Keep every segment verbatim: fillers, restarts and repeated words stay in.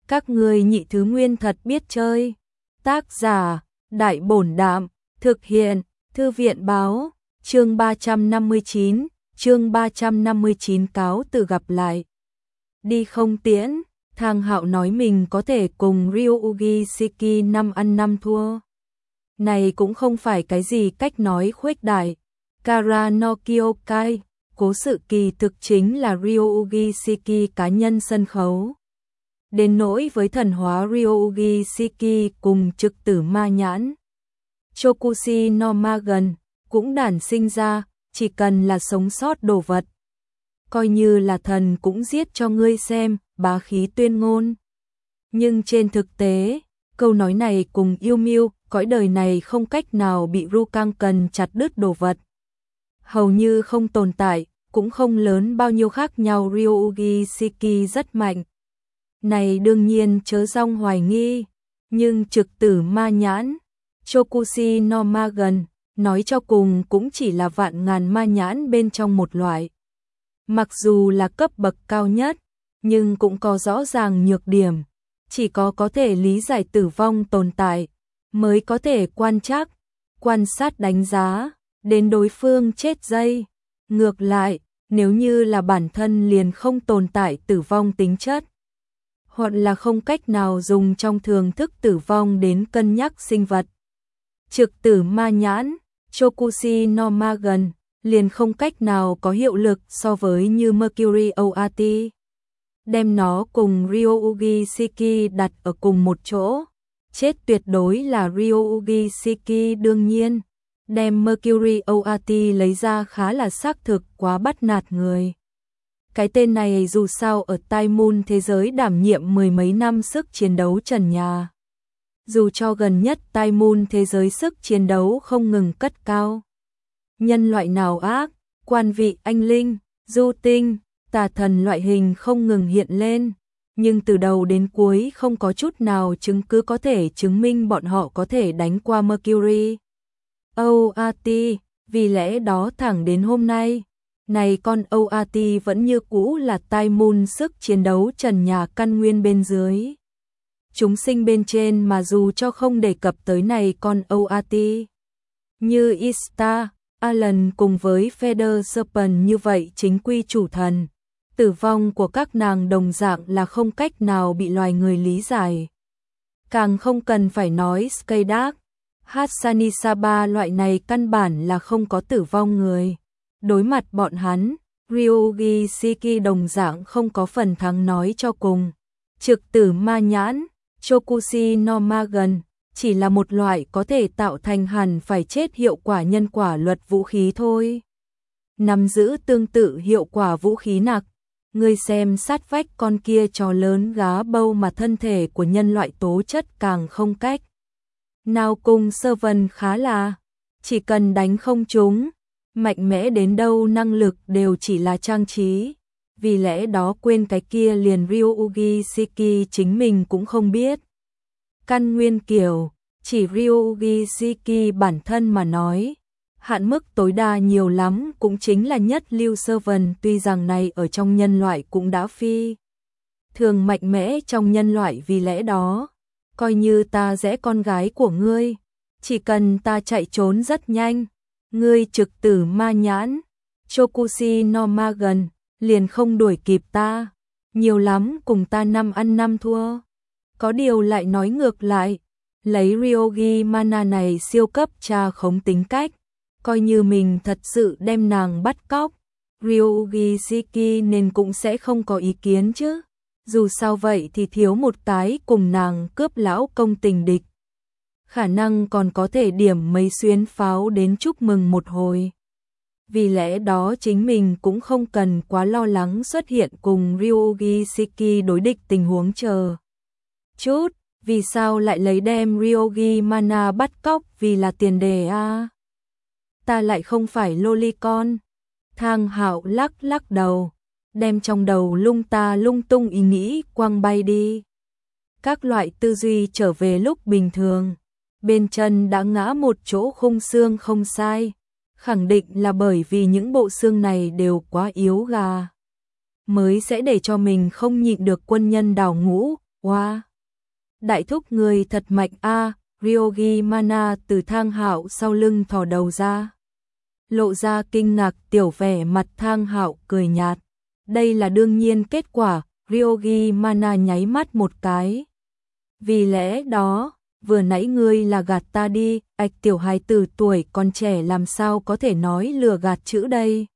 Các ngươi nhị thứ nguyên thật biết chơi. Tác giả, Đại Bổn Đạm, thực hiện, Thư viện Báo, chương ba trăm năm mươi chín, chương ba trăm năm mươi chín cáo từ gặp lại. Đi không tiễn, Thang Hạo nói mình có thể cùng Ryuugi Shiki năm ăn năm thua. Này cũng không phải cái gì cách nói khuếch đại. Kara no Kyokai, cố sự kỳ thực chính là Ryuugi Shiki cá nhân sân khấu. Đến nỗi với thần hóa Ryuugi Shiki cùng trực tử ma nhãn, Chokushi no Magen cũng đản sinh ra, chỉ cần là sống sót đồ vật. Coi như là thần cũng giết cho ngươi xem, bá khí tuyên ngôn. Nhưng trên thực tế, câu nói này cùng yêu mưu, cõi đời này không cách nào bị Rukang cần chặt đứt đồ vật. Hầu như không tồn tại, cũng không lớn bao nhiêu khác nhau. Ryuugi Shiki rất mạnh. Này đương nhiên chớ rong hoài nghi, nhưng trực tử ma nhãn, Chokushi no Magen, nói cho cùng cũng chỉ là vạn ngàn ma nhãn bên trong một loại. Mặc dù là cấp bậc cao nhất, nhưng cũng có rõ ràng nhược điểm, chỉ có có thể lý giải tử vong tồn tại, mới có thể quan trắc, quan sát đánh giá, đến đối phương chết dây. Ngược lại, nếu như là bản thân liền không tồn tại tử vong tính chất, hoặc là không cách nào dùng trong thường thức tử vong đến cân nhắc sinh vật. Trực tử ma nhãn, Chokushi no Magen, liền không cách nào có hiệu lực so với như Mercury o a tê. Đem nó cùng Ryuugi Shiki đặt ở cùng một chỗ, chết tuyệt đối là Ryuugi Shiki đương nhiên. Đem Mercury o a tê lấy ra khá là xác thực, quá bắt nạt người. Cái tên này dù sao ở Tai Moon thế giới đảm nhiệm mười mấy năm sức chiến đấu trần nhà. Dù cho gần nhất Tai Moon thế giới sức chiến đấu không ngừng cất cao. Nhân loại nào ác, quan vị anh linh, du tinh, tà thần loại hình không ngừng hiện lên. Nhưng từ đầu đến cuối không có chút nào chứng cứ có thể chứng minh bọn họ có thể đánh qua Mercury o a tê, vì lẽ đó thẳng đến hôm nay, này con o a tê vẫn như cũ là Tai Moon sức chiến đấu trần nhà căn nguyên bên dưới. Chúng sinh bên trên mà dù cho không đề cập tới này con o a tê, như Ishtar, Alan cùng với Feather Serpent như vậy chính quy chủ thần, tử vong của các nàng đồng dạng là không cách nào bị loài người lý giải. Càng không cần phải nói Skydark, Hatsanisaba loại này căn bản là không có tử vong người. Đối mặt bọn hắn, Ryuugi Shiki đồng dạng không có phần thắng nói cho cùng. Trực tử ma nhãn, Chokushi no Magen, chỉ là một loại có thể tạo thành hẳn phải chết hiệu quả nhân quả luật vũ khí thôi. Nắm giữ tương tự hiệu quả vũ khí nặc, ngươi xem sát vách con kia trò lớn gá bâu mà thân thể của nhân loại tố chất càng không cách nào cùng Servant khá là, chỉ cần đánh không trúng, mạnh mẽ đến đâu năng lực đều chỉ là trang trí. Vì lẽ đó quên cái kia liền Ryuugi Shiki chính mình cũng không biết. Căn nguyên kiểu, chỉ Ryuugi Shiki bản thân mà nói, hạn mức tối đa nhiều lắm cũng chính là nhất lưu Servant, tuy rằng này ở trong nhân loại cũng đã phi thường mạnh mẽ trong nhân loại, vì lẽ đó, coi như ta rẽ con gái của ngươi, chỉ cần ta chạy trốn rất nhanh, ngươi trực tử ma nhãn, Chokushi no Magen, liền không đuổi kịp ta, nhiều lắm cùng ta năm ăn năm thua. Có điều lại nói ngược lại, lấy Ryogi Mana này siêu cấp tra khống tính cách, coi như mình thật sự đem nàng bắt cóc, Ryuugi Shiki nên cũng sẽ không có ý kiến chứ. Dù sao vậy thì thiếu một cái cùng nàng cướp lão công tình địch, khả năng còn có thể điểm mấy xuyến pháo đến chúc mừng một hồi. Vì lẽ đó chính mình cũng không cần quá lo lắng xuất hiện cùng Ryuugi Shiki đối địch tình huống. Chờ chút, vì sao lại lấy đem Ryogi Mana bắt cóc vì là tiền đề a? À? Ta lại không phải lolicon. Thang Hạo lắc lắc đầu, đem trong đầu lung ta lung tung ý nghĩ quăng bay đi. Các loại tư duy trở về lúc bình thường, bên chân đã ngã một chỗ khung xương không sai, khẳng định là bởi vì những bộ xương này đều quá yếu gà, mới sẽ để cho mình không nhịn được quân nhân đào ngũ, Wow! Đại thúc người thật mạnh a, Ryogi Mana từ Thang Hạo sau lưng thò đầu ra. Lộ ra kinh ngạc tiểu vẻ mặt Thang Hạo cười nhạt. Đây là đương nhiên kết quả, Ryogi Mana nháy mắt một cái. Vì lẽ đó, vừa nãy ngươi là gạt ta đi, ạch tiểu hài tử tuổi còn trẻ làm sao có thể nói lừa gạt chữ đây.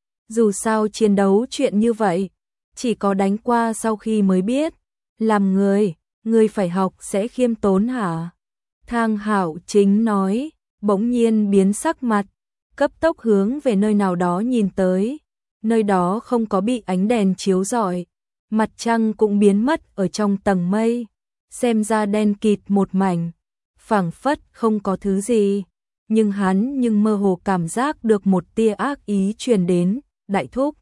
Dù sao chiến đấu chuyện như vậy, chỉ có đánh qua sau khi mới biết. Làm người, ngươi phải học sẽ khiêm tốn hả? Thang Hạo chính nói, bỗng nhiên biến sắc mặt, cấp tốc hướng về nơi nào đó nhìn tới. Nơi đó không có bị ánh đèn chiếu rọi, mặt trăng cũng biến mất ở trong tầng mây, xem ra đen kịt một mảnh, phảng phất không có thứ gì, nhưng hắn nhưng mơ hồ cảm giác được một tia ác ý truyền đến, đại thúc.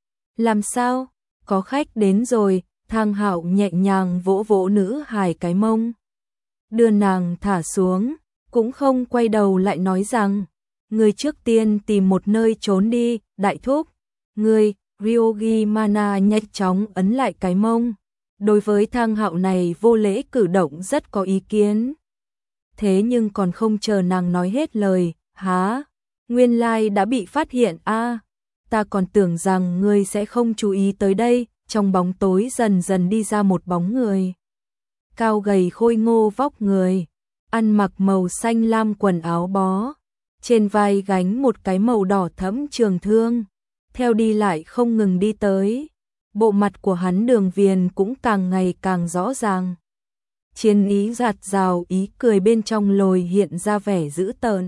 Làm sao? Có khách đến rồi, Thang Hạo nhẹ nhàng vỗ vỗ nữ hài cái mông, đưa nàng thả xuống, cũng không quay đầu lại nói rằng, người trước tiên tìm một nơi trốn đi, đại thúc. Ngươi, Ryogi Mana nhanh chóng ấn lại cái mông. Đối với Thang Hạo này vô lễ cử động rất có ý kiến. Thế nhưng còn không chờ nàng nói hết lời, há, nguyên lai đã bị phát hiện a, ta còn tưởng rằng ngươi sẽ không chú ý tới đây. Trong bóng tối dần dần đi ra một bóng người. Cao gầy khôi ngô vóc người, ăn mặc màu xanh lam quần áo bó, trên vai gánh một cái màu đỏ thẫm trường thương. Theo đi lại không ngừng đi tới, bộ mặt của hắn đường viền cũng càng ngày càng rõ ràng. Chiến ý giạt rào, ý cười bên trong lồi hiện ra vẻ dữ tợn.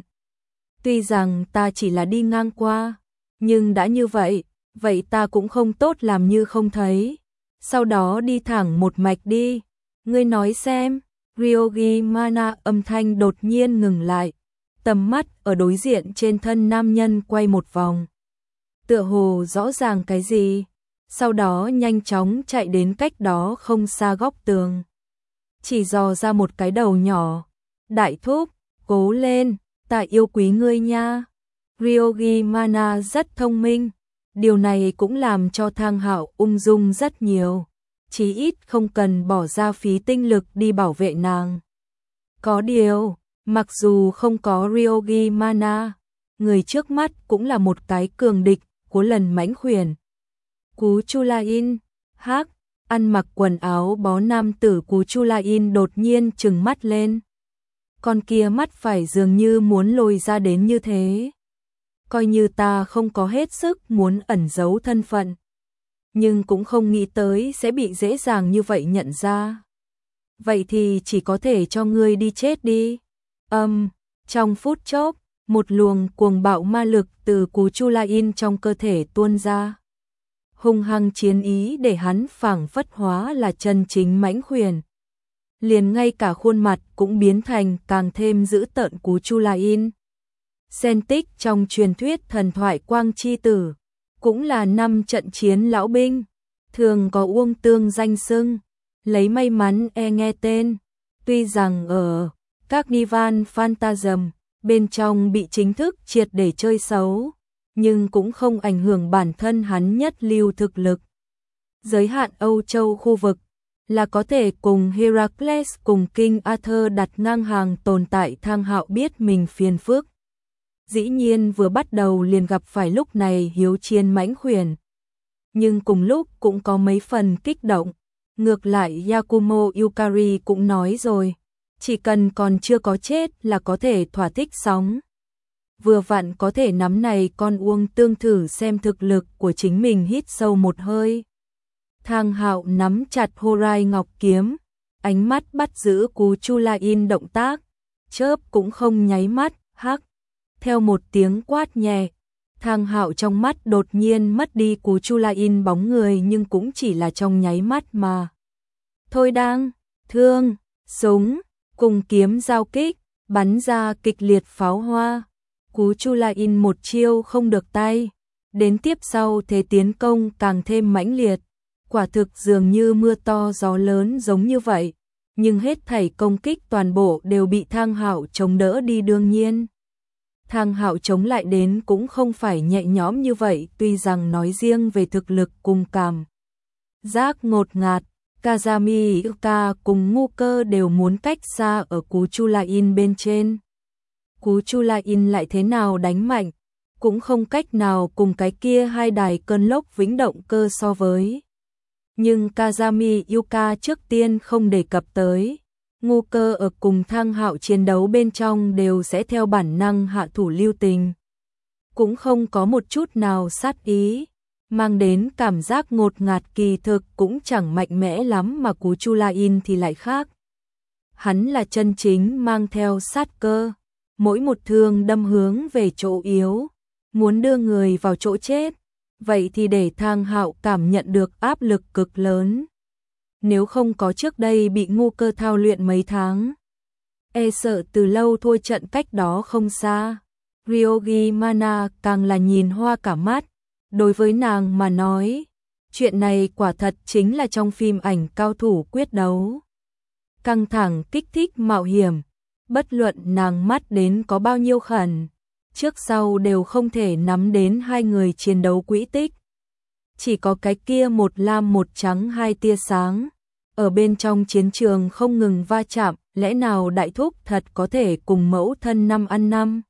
Tuy rằng ta chỉ là đi ngang qua, nhưng đã như vậy, vậy ta cũng không tốt làm như không thấy. Sau đó đi thẳng một mạch đi. Ngươi nói xem, Ryogi Mana âm thanh đột nhiên ngừng lại. Tầm mắt ở đối diện trên thân nam nhân quay một vòng. Tựa hồ rõ ràng cái gì, sau đó nhanh chóng chạy đến cách đó không xa góc tường. Chỉ dò ra một cái đầu nhỏ. Đại thúc, cố lên, ta yêu quý ngươi nha. Ryogi Mana rất thông minh, điều này cũng làm cho Thang Hạo ung dung rất nhiều, chí ít không cần bỏ ra phí tinh lực đi bảo vệ nàng. Có điều, mặc dù không có Ryogi Mana, người trước mắt cũng là một cái cường địch của lần mãnh khuyển. Cú Chulain, hắc, ăn mặc quần áo bó nam tử Cú Chulain đột nhiên trừng mắt lên. Con kia mắt phải dường như muốn lồi ra đến như thế. Coi như ta không có hết sức muốn ẩn giấu thân phận, nhưng cũng không nghĩ tới sẽ bị dễ dàng như vậy nhận ra. Vậy thì chỉ có thể cho ngươi đi chết đi. Âm, um, trong phút chốc, một luồng cuồng bạo ma lực từ Cú Chulain trong cơ thể tuôn ra. Hung hăng chiến ý để hắn phảng phất hóa là chân chính mãnh khuyển. Liền ngay cả khuôn mặt cũng biến thành càng thêm dữ tợn Cú Chulain. Sen tích trong truyền thuyết thần thoại Quang Chi Tử, cũng là năm trận chiến lão binh, thường có Uông Tương danh xưng, lấy may mắn e nghe tên. Tuy rằng ở các Nivan Phantasm bên trong bị chính thức triệt để chơi xấu, nhưng cũng không ảnh hưởng bản thân hắn nhất lưu thực lực. Giới hạn Âu Châu khu vực là có thể cùng Heracles cùng King Arthur đặt ngang hàng tồn tại. Thang Hạo biết mình phiền phức. Dĩ nhiên vừa bắt đầu liền gặp phải lúc này hiếu chiến mãnh khuyển. Nhưng cùng lúc cũng có mấy phần kích động. Ngược lại Yakumo Yukari cũng nói rồi, chỉ cần còn chưa có chết là có thể thỏa thích sóng. Vừa vặn có thể nắm này con Uông Tương thử xem thực lực của chính mình. Hít sâu một hơi. Thang Hạo nắm chặt Horai Ngọc kiếm, ánh mắt bắt giữ Cú Chulain động tác, chớp cũng không nháy mắt, hắc. Theo một tiếng quát nhẹ, Thang Hạo trong mắt đột nhiên mất đi Cú Chulain bóng người, nhưng cũng chỉ là trong nháy mắt mà. Thôi đang, thương, súng, cùng kiếm giao kích, bắn ra kịch liệt pháo hoa. Cú Chulain một chiêu không được tay, đến tiếp sau thế tiến công càng thêm mãnh liệt. Quả thực dường như mưa to gió lớn giống như vậy, nhưng hết thảy công kích toàn bộ đều bị Thang Hạo chống đỡ đi. Đương nhiên, Thang Hạo chống lại đến cũng không phải nhẹ nhõm như vậy, tuy rằng nói riêng về thực lực cùng cảm giác ngột ngạt, Kazami Yuka cùng ngu cơ đều muốn cách xa ở cú Chulain bên trên. Cú Chulain lại thế nào đánh mạnh, cũng không cách nào cùng cái kia hai đài cơn lốc vĩnh động cơ so với. Nhưng Kazami Yuka trước tiên không đề cập tới. Ngu cơ ở cùng Thang Hạo chiến đấu bên trong đều sẽ theo bản năng hạ thủ lưu tình. Cũng không có một chút nào sát ý, mang đến cảm giác ngột ngạt kỳ thực cũng chẳng mạnh mẽ lắm, mà cú Chulain thì lại khác. Hắn là chân chính mang theo sát cơ, mỗi một thương đâm hướng về chỗ yếu, muốn đưa người vào chỗ chết, vậy thì để Thang Hạo cảm nhận được áp lực cực lớn. Nếu không có trước đây bị ngu cơ thao luyện mấy tháng, e sợ từ lâu thua trận cách đó không xa. Ryogi Mana càng là nhìn hoa cả mắt, đối với nàng mà nói, chuyện này quả thật chính là trong phim ảnh cao thủ quyết đấu. Căng thẳng, kích thích, mạo hiểm, bất luận nàng mắt đến có bao nhiêu khẩn, trước sau đều không thể nắm đến hai người chiến đấu quỹ tích. Chỉ có cái kia một lam một trắng hai tia sáng, ở bên trong chiến trường không ngừng va chạm, lẽ nào đại thúc thật có thể cùng mẫu thân năm ăn năm?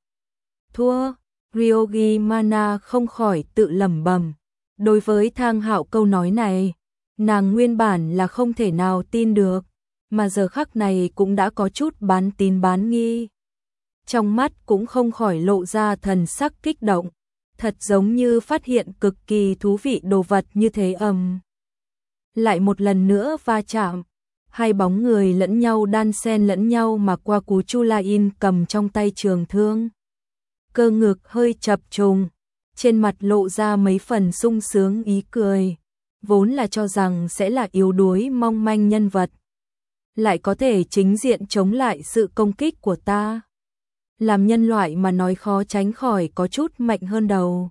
Thua, Ryogi Mana không khỏi tự lẩm bẩm. Đối với Thang Hạo câu nói này, nàng nguyên bản là không thể nào tin được, mà giờ khắc này cũng đã có chút bán tín bán nghi. Trong mắt cũng không khỏi lộ ra thần sắc kích động, thật giống như phát hiện cực kỳ thú vị đồ vật như thế. Ầm. Lại một lần nữa va chạm, hai bóng người lẫn nhau đan xen lẫn nhau mà qua cú Chulain cầm trong tay trường thương. Cơ ngực hơi chập trùng, trên mặt lộ ra mấy phần sung sướng ý cười, vốn là cho rằng sẽ là yếu đuối mong manh nhân vật, lại có thể chính diện chống lại sự công kích của ta. Làm nhân loại mà nói khó tránh khỏi có chút mạnh hơn đầu.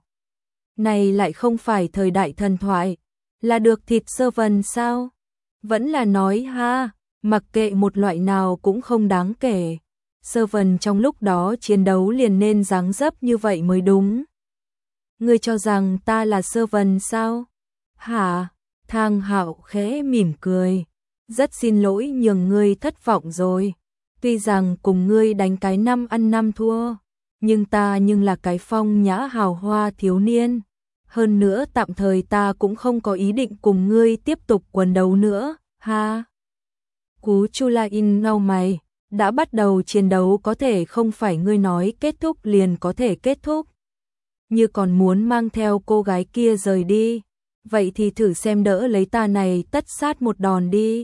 Này lại không phải thời đại thần thoại, là được thịt sơ vần sao? Vẫn là nói ha, mặc kệ một loại nào cũng không đáng kể. Sơ vần trong lúc đó chiến đấu liền nên dáng dấp như vậy mới đúng. Ngươi cho rằng ta là sơ vần sao? Hả? Thang Hạo khẽ mỉm cười. Rất xin lỗi nhường ngươi thất vọng rồi. Tuy rằng cùng ngươi đánh cái năm ăn năm thua, nhưng ta nhưng là cái phong nhã hào hoa thiếu niên. Hơn nữa tạm thời ta cũng không có ý định cùng ngươi tiếp tục quần đấu nữa, ha. Cú Chulain nau mày, đã bắt đầu chiến đấu có thể không phải ngươi nói kết thúc liền có thể kết thúc. Như còn muốn mang theo cô gái kia rời đi, vậy thì thử xem đỡ lấy ta này tất sát một đòn đi.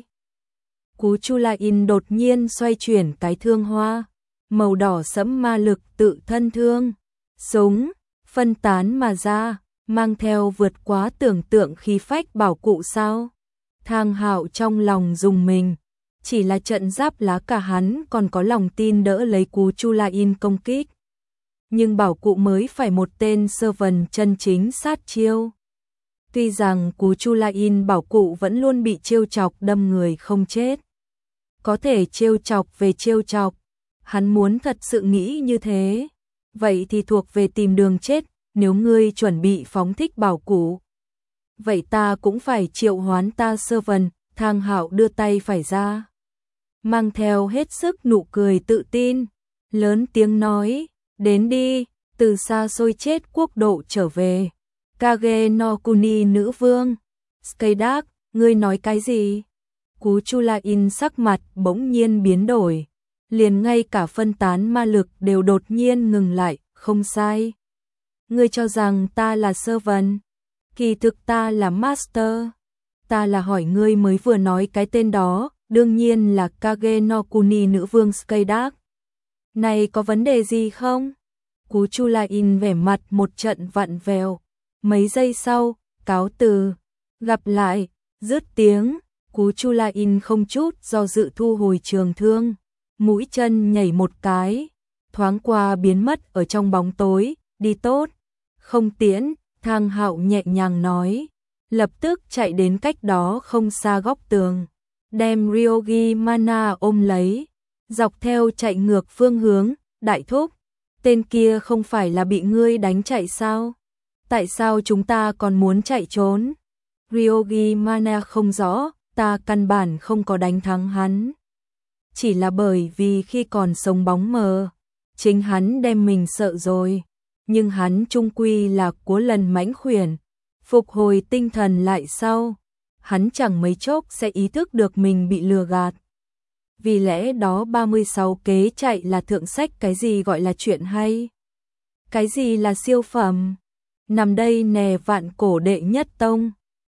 Cú Chulain đột nhiên xoay chuyển cái thương hoa, màu đỏ sẫm ma lực tự thân thương, súng, phân tán mà ra, mang theo vượt quá tưởng tượng khí phách bảo cụ sao. Thang Hạo trong lòng dùng mình, chỉ là trận giáp lá cả hắn còn có lòng tin đỡ lấy cú Chulain công kích. Nhưng bảo cụ mới phải một tên sơ vần chân chính sát chiêu. Tuy rằng cú Chulain bảo cụ vẫn luôn bị trêu chọc đâm người không chết. Có thể trêu chọc về trêu chọc, hắn muốn thật sự nghĩ như thế, vậy thì thuộc về tìm đường chết. Nếu ngươi chuẩn bị phóng thích bảo cụ, vậy ta cũng phải triệu hoán ta sơ vần. Thang Hạo đưa tay phải ra, mang theo hết sức nụ cười tự tin, lớn tiếng nói, đến đi, từ xa xôi chết quốc độ trở về. Kage no Kuni nữ vương, Skydark, ngươi nói cái gì? Cú Chulain sắc mặt bỗng nhiên biến đổi, liền ngay cả phân tán ma lực đều đột nhiên ngừng lại, không sai. Ngươi cho rằng ta là sơ vần, kỳ thực ta là master. Ta là hỏi ngươi mới vừa nói cái tên đó, đương nhiên là Kage no Kuni nữ vương Skydark. Này có vấn đề gì không? Cú Chulain vẻ mặt một trận vặn vẹo. Mấy giây sau, cáo từ, gặp lại, dứt tiếng, cú Chulain không chút do dự thu hồi trường thương, mũi chân nhảy một cái, thoáng qua biến mất ở trong bóng tối. Đi tốt, không tiễn, Thang Hạo nhẹ nhàng nói, lập tức chạy đến cách đó không xa góc tường, đem Ryogi Mana ôm lấy, dọc theo chạy ngược phương hướng. Đại thúc, tên kia không phải là bị ngươi đánh chạy sao? Tại sao chúng ta còn muốn chạy trốn? Ryogi Mana không rõ, ta căn bản không có đánh thắng hắn. Chỉ là bởi vì khi còn sống bóng mờ, chính hắn đem mình sợ rồi, nhưng hắn trung quy là Cố Lần mãnh khuyển, phục hồi tinh thần lại sau, hắn chẳng mấy chốc sẽ ý thức được mình bị lừa gạt. Vì lẽ đó ba mươi sáu kế chạy là thượng sách, cái gì gọi là chuyện hay? Cái gì là siêu phẩm? Nằm đây nè, vạn cổ đệ nhất tông,